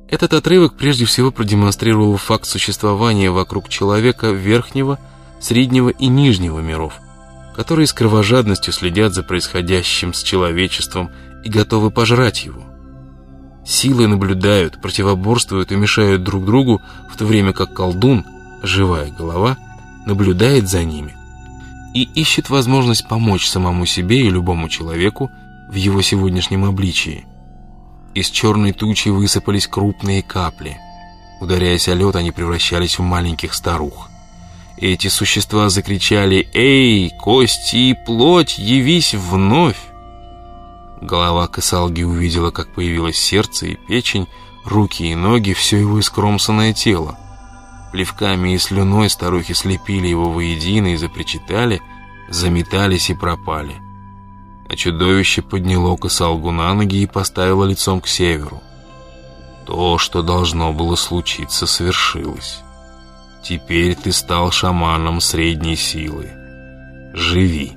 Этот отрывок прежде всего продемонстрировал факт существования вокруг человека верхнего, среднего и нижнего миров, которые с кровожадностью следят за происходящим с человечеством и готовы пожрать его. Силы наблюдают, противоборствуют и мешают друг другу, в то время как колдун, живая голова, наблюдает за ними и ищет возможность помочь самому себе и любому человеку в его сегодняшнем обличии. Из черной тучи высыпались крупные капли. Ударяясь о лед, они превращались в маленьких старух. Эти существа закричали: «Эй, кости и плоть, явись вновь!» Голова Кысалги увидела, как появилось сердце и печень, руки и ноги, все его искромсанное тело. Плевками и слюной старухи слепили его воедино и запричитали, заметались и пропали. А чудовище подняло Кысалгу на ноги и поставило лицом к северу. То, что должно было случиться, свершилось. Теперь ты стал шаманом средней силы. Живи.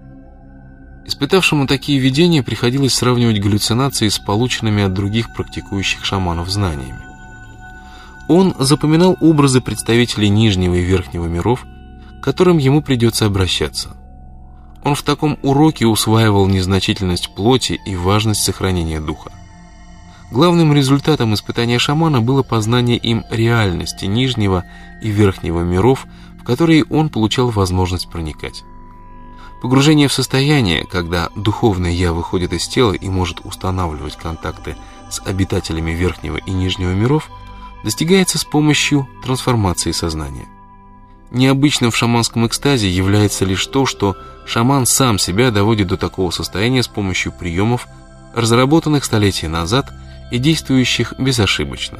Испытавшему такие видения приходилось сравнивать галлюцинации с полученными от других практикующих шаманов знаниями. Он запоминал образы представителей нижнего и верхнего миров, к которым ему придется обращаться. Он в таком уроке усваивал незначительность плоти и важность сохранения духа. Главным результатом испытания шамана было познание им реальности нижнего и верхнего миров, в которые он получал возможность проникать. Погружение в состояние, когда духовное «я» выходит из тела и может устанавливать контакты с обитателями верхнего и нижнего миров, достигается с помощью трансформации сознания. Необычным в шаманском экстазе является лишь то, что шаман сам себя доводит до такого состояния с помощью приемов, разработанных столетия назад и действующих безошибочно.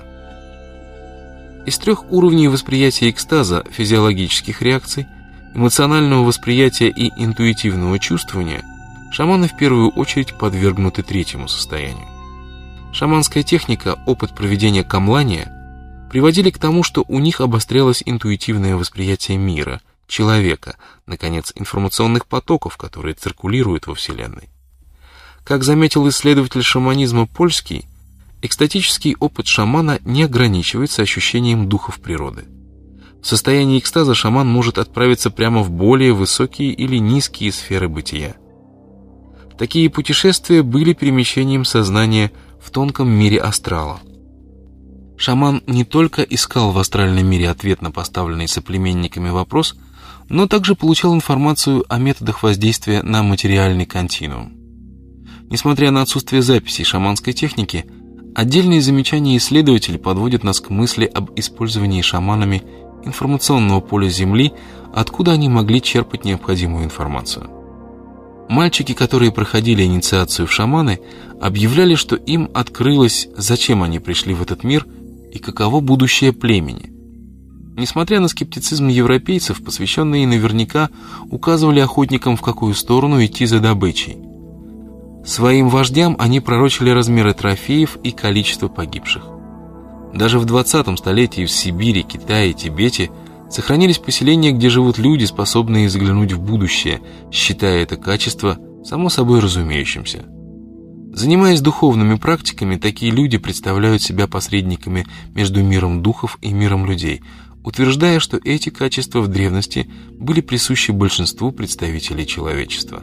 Из 3 уровней восприятия экстаза, физиологических реакций, эмоционального восприятия и интуитивного чувствования, шаманы в первую очередь подвергнуты 3-му состоянию. Шаманская техника, опыт проведения камлания приводили к тому, что у них обострялось интуитивное восприятие мира, человека, наконец, информационных потоков, которые циркулируют во Вселенной. Как заметил исследователь шаманизма польский, экстатический опыт шамана не ограничивается ощущением духов природы. В состоянии экстаза шаман может отправиться прямо в более высокие или низкие сферы бытия. Такие путешествия были перемещением сознания в тонком мире астрала. Шаман не только искал в астральном мире ответ на поставленный соплеменниками вопрос, но также получал информацию о методах воздействия на материальный континуум. Несмотря на отсутствие записей шаманской техники, отдельные замечания исследователей подводят нас к мысли об использовании шаманами информационного поля Земли, откуда они могли черпать необходимую информацию. Мальчики, которые проходили инициацию в шаманы, объявляли, что им открылось, зачем они пришли в этот мир и каково будущее племени. Несмотря на скептицизм европейцев, посвященные наверняка указывали охотникам, в какую сторону идти за добычей. Своим вождям они пророчили размеры трофеев и количество погибших. Даже в 20 столетии в Сибири, Китае и Тибете сохранились поселения, где живут люди, способные заглянуть в будущее, считая это качество само собой разумеющимся. Занимаясь духовными практиками, такие люди представляют себя посредниками между миром духов и миром людей, утверждая, что эти качества в древности были присущи большинству представителей человечества.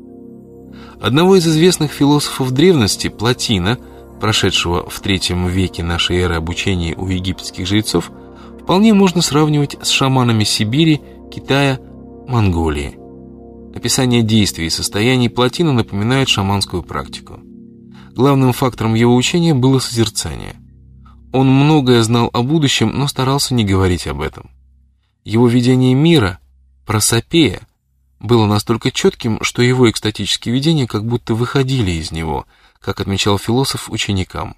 Одного из известных философов древности, Плотина, прошедшего в III веке нашей эры обучение у египетских жрецов, вполне можно сравнивать с шаманами Сибири, Китая, Монголии. Описание действий и состояний Плотина напоминает шаманскую практику. Главным фактором его учения было созерцание. Он многое знал о будущем, но старался не говорить об этом. Его видение мира, просопея, было настолько четким, что его экстатические видения как будто выходили из него, как отмечал философ ученикам.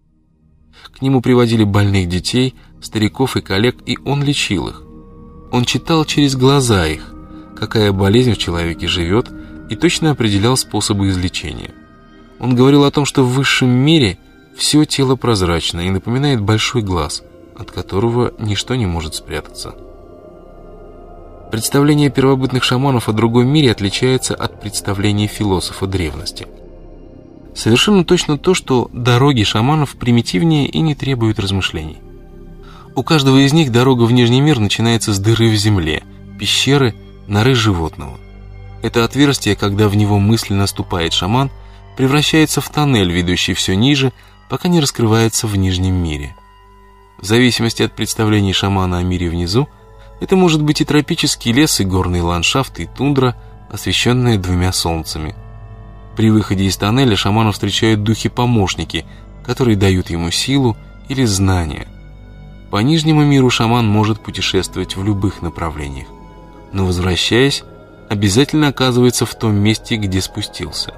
К нему приводили больных детей, стариков и коллег, и он лечил их. Он читал через глаза их, какая болезнь в человеке живет, и точно определял способы излечения. Он говорил о том, что в высшем мире все тело прозрачно и напоминает большой глаз, от которого ничто не может спрятаться. Представление первобытных шаманов о другом мире отличается от представлений философа древности. совершенно точно то, что дороги шаманов примитивнее и не требуют размышлений. У каждого из них дорога в Нижний мир начинается с дыры в земле, пещеры, норы животного. Это отверстие, когда в него мысленно ступает шаман, превращается в тоннель, ведущий все ниже, пока не раскрывается в Нижнем мире. В зависимости от представлений шамана о мире внизу, это может быть и тропический лес, и горный ландшафт, и тундра, освещенная двумя солнцами. При выходе из тоннеля шамана встречают духи-помощники, которые дают ему силу или знания. По Нижнему миру шаман может путешествовать в любых направлениях, но, возвращаясь, обязательно оказывается в том месте, где спустился.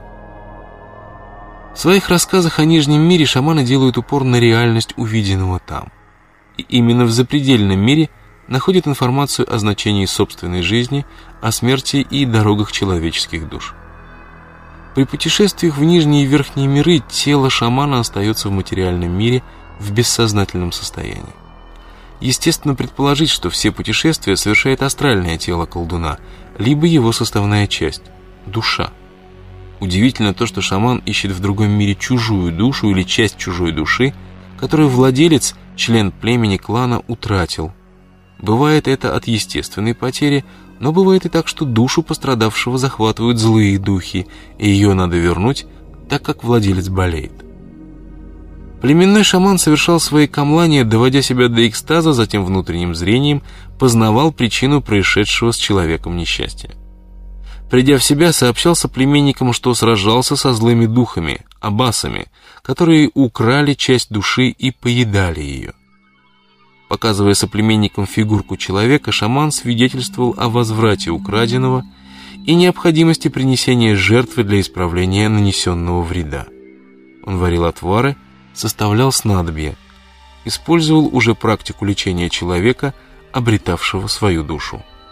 В своих рассказах о Нижнем мире шаманы делают упор на реальность увиденного там. И именно в запредельном мире находят информацию о значении собственной жизни, о смерти и дорогах человеческих душ. При путешествиях в нижние и верхние миры тело шамана остается в материальном мире в бессознательном состоянии. Естественно предположить, что все путешествия совершает астральное тело колдуна, либо его составная часть – душа. Удивительно то, что шаман ищет в другом мире чужую душу или часть чужой души, которую владелец, член племени клана, утратил. Бывает это от естественной потери, но бывает и так, что душу пострадавшего захватывают злые духи, и ее надо вернуть, так как владелец болеет. Племенной шаман совершал свои камлания, доводя себя до экстаза, затем внутренним зрением познавал причину происшедшего с человеком несчастья. Придя в себя, сообщал соплеменникам, что сражался со злыми духами, абасами, которые украли часть души и поедали ее. Показывая соплеменникам фигурку человека, шаман свидетельствовал о возврате украденного и необходимости принесения жертвы для исправления нанесенного вреда. Он варил отвары, составлял снадобья, использовал уже практику лечения человека, обретавшего свою душу.